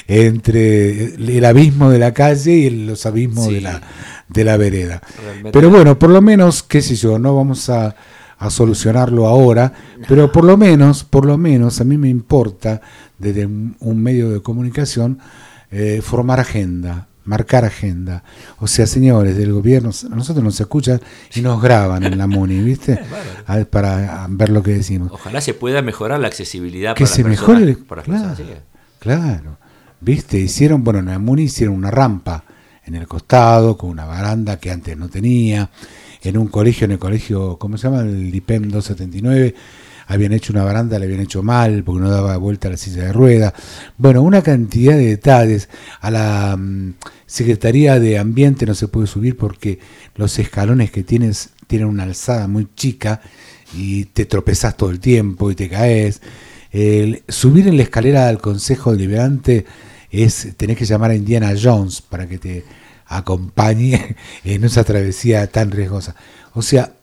entre el abismo de la calle y los abismos sí. de la, de la vereda. Realmente. Pero bueno, por lo menos, qué sé yo, no vamos a... a solucionarlo ahora, no. pero por lo menos, por lo menos a mí me importa desde un, un medio de comunicación eh, formar agenda, marcar agenda. O sea, señores del gobierno, a nosotros nos escuchan y nos graban en la MUNI, ¿viste? A, para ver lo que decimos. Ojalá se pueda mejorar la accesibilidad que para se las mejore, personas, para las claro, personas. Claro, ¿viste? Hicieron, bueno, en la MUNI hicieron una rampa en el costado con una baranda que antes no tenía. En un colegio, en el colegio, ¿cómo se llama? El I P E M doscientos setenta y nueve, habían hecho una baranda, la habían hecho mal, porque no daba vuelta a la silla de ruedas. Bueno, una cantidad de detalles. A la um, Secretaría de Ambiente no se puede subir porque los escalones que tienes tienen una alzada muy chica y te tropezás todo el tiempo y te caes. El, subir en la escalera al Consejo Deliberante es, tenés que llamar a Indiana Jones para que te acompañe en esa travesía tan riesgosa. O sea,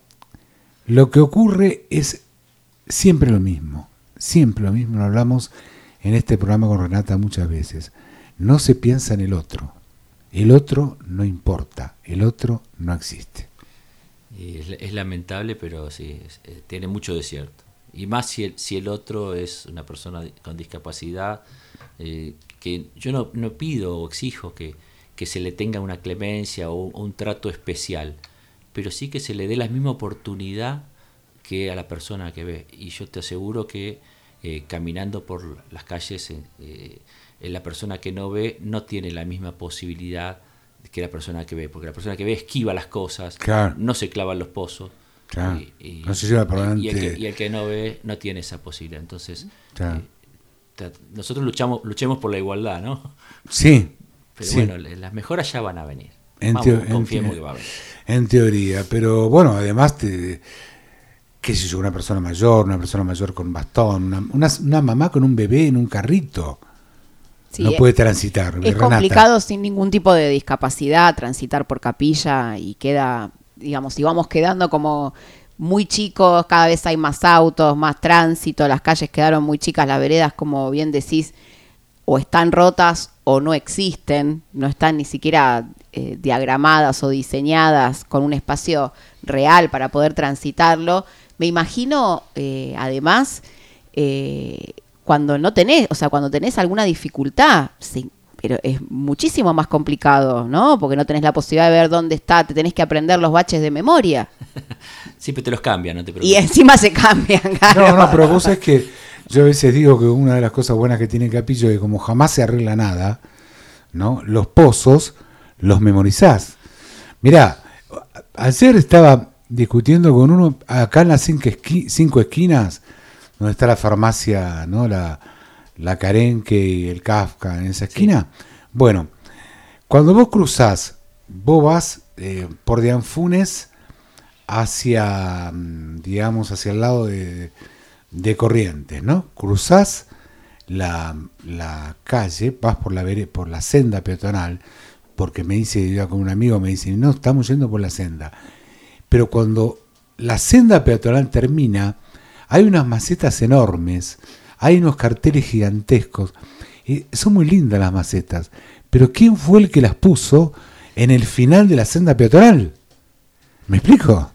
lo que ocurre es siempre lo mismo, siempre lo mismo, lo hablamos en este programa con Renata muchas veces. No se piensa en el otro, el otro no importa, el otro no existe. Y es, es lamentable, pero sí, es, es, tiene mucho de cierto. Y más si el, si el otro es una persona con discapacidad, eh, que yo no, no pido o exijo que que se le tenga una clemencia o un trato especial, pero sí que se le dé la misma oportunidad que a la persona que ve. Y yo te aseguro que eh, caminando por las calles, eh, la persona que no ve no tiene la misma posibilidad que la persona que ve, porque la persona que ve esquiva las cosas, claro. no se clava en los pozos, claro. y, y, no se lleva por delante. Y el, que, y el que no ve no tiene esa posibilidad. Entonces, claro. eh, te, nosotros luchamos, luchemos por la igualdad, ¿no? Sí. Pero sí. bueno, las mejoras ya van a venir. En Vamos, teo- confiemos en que va a venir. En teoría, pero bueno, además, te, qué sé yo, una persona mayor, una persona mayor con bastón, una, una, una mamá con un bebé en un carrito, sí, no puede transitar. Es Renata. complicado sin ningún tipo de discapacidad transitar por Capilla y queda, digamos, si vamos quedando como muy chicos, cada vez hay más autos, más tránsito, las calles quedaron muy chicas, las veredas, como bien decís, o están rotas o no existen, no están ni siquiera eh, diagramadas o diseñadas con un espacio real para poder transitarlo. Me imagino, eh, además, eh, cuando no tenés, o sea, cuando tenés alguna dificultad, sí, pero es muchísimo más complicado, ¿no? Porque no tenés la posibilidad de ver dónde está, te tenés que aprender los baches de memoria. Siempre te los cambian, no te preocupes. Y encima se cambian, claro. No, no, pero vos sabés que yo a veces digo que una de las cosas buenas que tiene Capillo es que como jamás se arregla nada, ¿no? Los pozos los memorizás. Mirá, ayer estaba discutiendo con uno, acá en las cinco, esqui, cinco esquinas, donde está la farmacia, ¿no? La, la Carenque y el Kafka, en esa esquina. Sí. Bueno, cuando vos cruzás, vos vas eh, por de Anfunes hacia, digamos, hacia el lado de, de Corrientes, ¿no? Cruzás la, la calle, vas por la, por la senda peatonal, porque me dice, iba con un amigo, me dice, no, estamos yendo por la senda. Pero cuando la senda peatonal termina, hay unas macetas enormes, hay unos carteles gigantescos, y son muy lindas las macetas, pero ¿quién fue el que las puso en el final de la senda peatonal? ¿Me explico?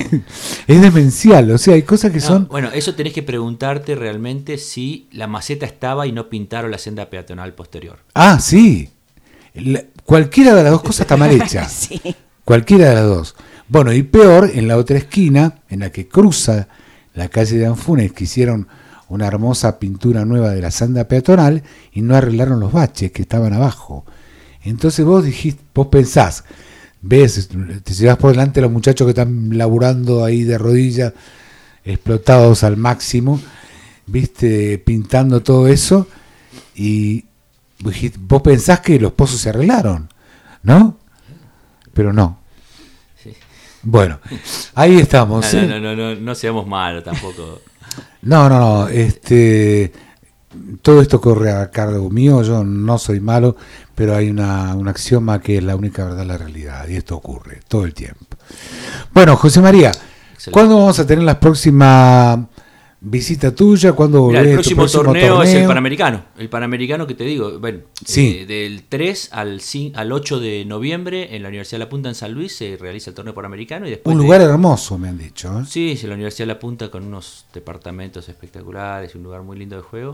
Es demencial, o sea, hay cosas que no, son... Bueno, eso tenés que preguntarte realmente si la maceta estaba y no pintaron la senda peatonal posterior. Ah, sí. La, cualquiera de las dos cosas está mal hecha. Sí. Cualquiera de las dos. Bueno, y peor, en la otra esquina, en la que cruza la calle de Anfunes, que hicieron una hermosa pintura nueva de la senda peatonal y no arreglaron los baches que estaban abajo. Entonces vos dijiste, vos pensás, ves, te llevas por delante a los muchachos que están laburando ahí de rodillas, explotados al máximo, viste, pintando todo eso, y vos pensás que los pozos se arreglaron, ¿no? Pero no. Sí. Bueno, ahí estamos. No, ¿eh? no, no, no, no, no seamos malos tampoco. No, no, no, este, todo esto corre a cargo mío, yo no soy malo, pero hay una, un axioma que es la única verdad, la realidad, y esto ocurre todo el tiempo. Bueno, José María, excelente. ¿Cuándo vamos a tener la próxima visita tuya? ¿Cuándo Mirá, el próximo, próximo torneo, torneo? Es el Panamericano, el Panamericano que te digo, bueno, sí. eh, del tres al, cinco, al ocho de noviembre en la Universidad de La Punta en San Luis se realiza el torneo Panamericano. Y después un lugar de, hermoso, me han dicho. ¿eh? Sí, es la Universidad de La Punta con unos departamentos espectaculares, un lugar muy lindo de juego.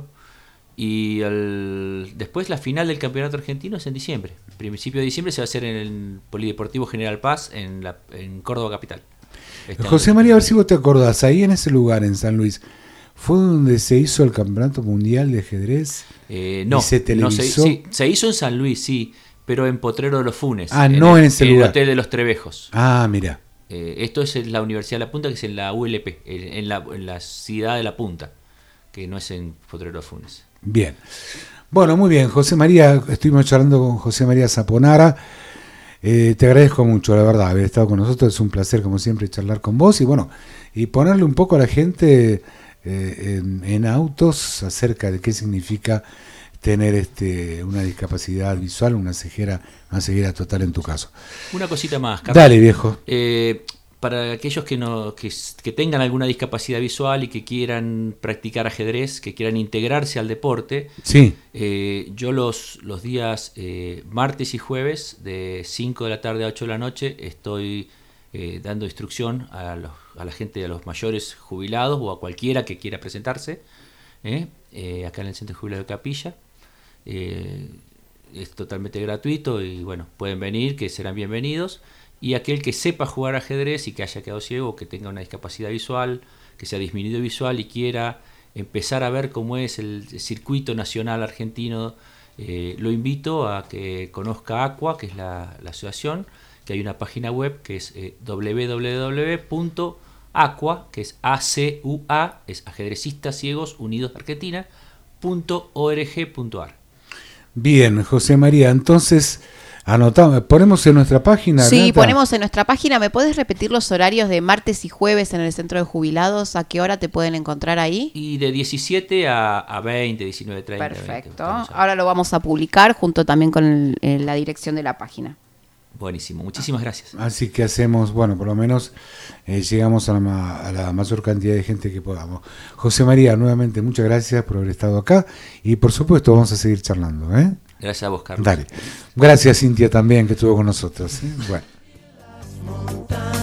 Y el, después la final del campeonato argentino es en diciembre. El principio de diciembre se va a hacer en el Polideportivo General Paz en, la, en Córdoba Capital. Está José María, a ver si vos te acordás, ahí en ese lugar, en San Luis, ¿fue donde se hizo el Campeonato Mundial de Ajedrez? Eh, no, ¿Y se televisó? No, se, sí, se hizo en San Luis, sí, pero en Potrero de los Funes. Ah, en no el, en ese en lugar. En el Hotel de los Trevejos. Ah, mira. Eh, esto es en la Universidad de La Punta, que es en la U L P, en la, en la ciudad de La Punta, que no es en Potrero de los Funes. Bien. Bueno, muy bien, José María, estuvimos charlando con José María Zaponara. Eh, te agradezco mucho, la verdad, haber estado con nosotros. Es un placer, como siempre, charlar con vos y bueno, y ponerle un poco a la gente eh, en, en autos acerca de qué significa tener este una discapacidad visual, una ceguera, una ceguera total en tu caso. Una cosita más, Carlos. Dale, viejo. Eh, para aquellos que no que, que tengan alguna discapacidad visual y que quieran practicar ajedrez, que quieran integrarse al deporte, sí. eh, yo los, los días eh, martes y jueves de cinco de la tarde a ocho de la noche estoy eh, dando instrucción a, los, a la gente, a los mayores jubilados o a cualquiera que quiera presentarse eh, eh, acá en el Centro Jubilado de Capilla. Eh, es totalmente gratuito y bueno, pueden venir, que serán bienvenidos. Y aquel que sepa jugar ajedrez y que haya quedado ciego, que tenga una discapacidad visual, que sea disminuido visual y quiera empezar a ver cómo es el circuito nacional argentino, eh, lo invito a que conozca ACUA, que es la, la asociación, que hay una página web que es eh, doble u doble u doble u punto acua, que es A C U A, es Ajedrecistas Ciegos Unidos de Argentina, punto org punto ar. Bien, José María, entonces... Anotamos, ponemos en nuestra página. Sí, Renata. Ponemos en nuestra página. ¿Me puedes repetir los horarios de martes y jueves en el Centro de Jubilados? ¿A qué hora te pueden encontrar ahí? Y de diecisiete a, a veinte, diecinueve, treinta. Perfecto. veinte, ahora lo vamos a publicar junto también con el, eh, la dirección de la página. Buenísimo, muchísimas gracias. Así que hacemos, bueno, por lo menos eh, llegamos a la, a la mayor cantidad de gente que podamos. José María, nuevamente muchas gracias por haber estado acá y por supuesto vamos a seguir charlando, ¿eh? Gracias a vos, Carlos. Dale. Gracias, Cintia, también, que estuvo con nosotros, ¿eh? Bueno.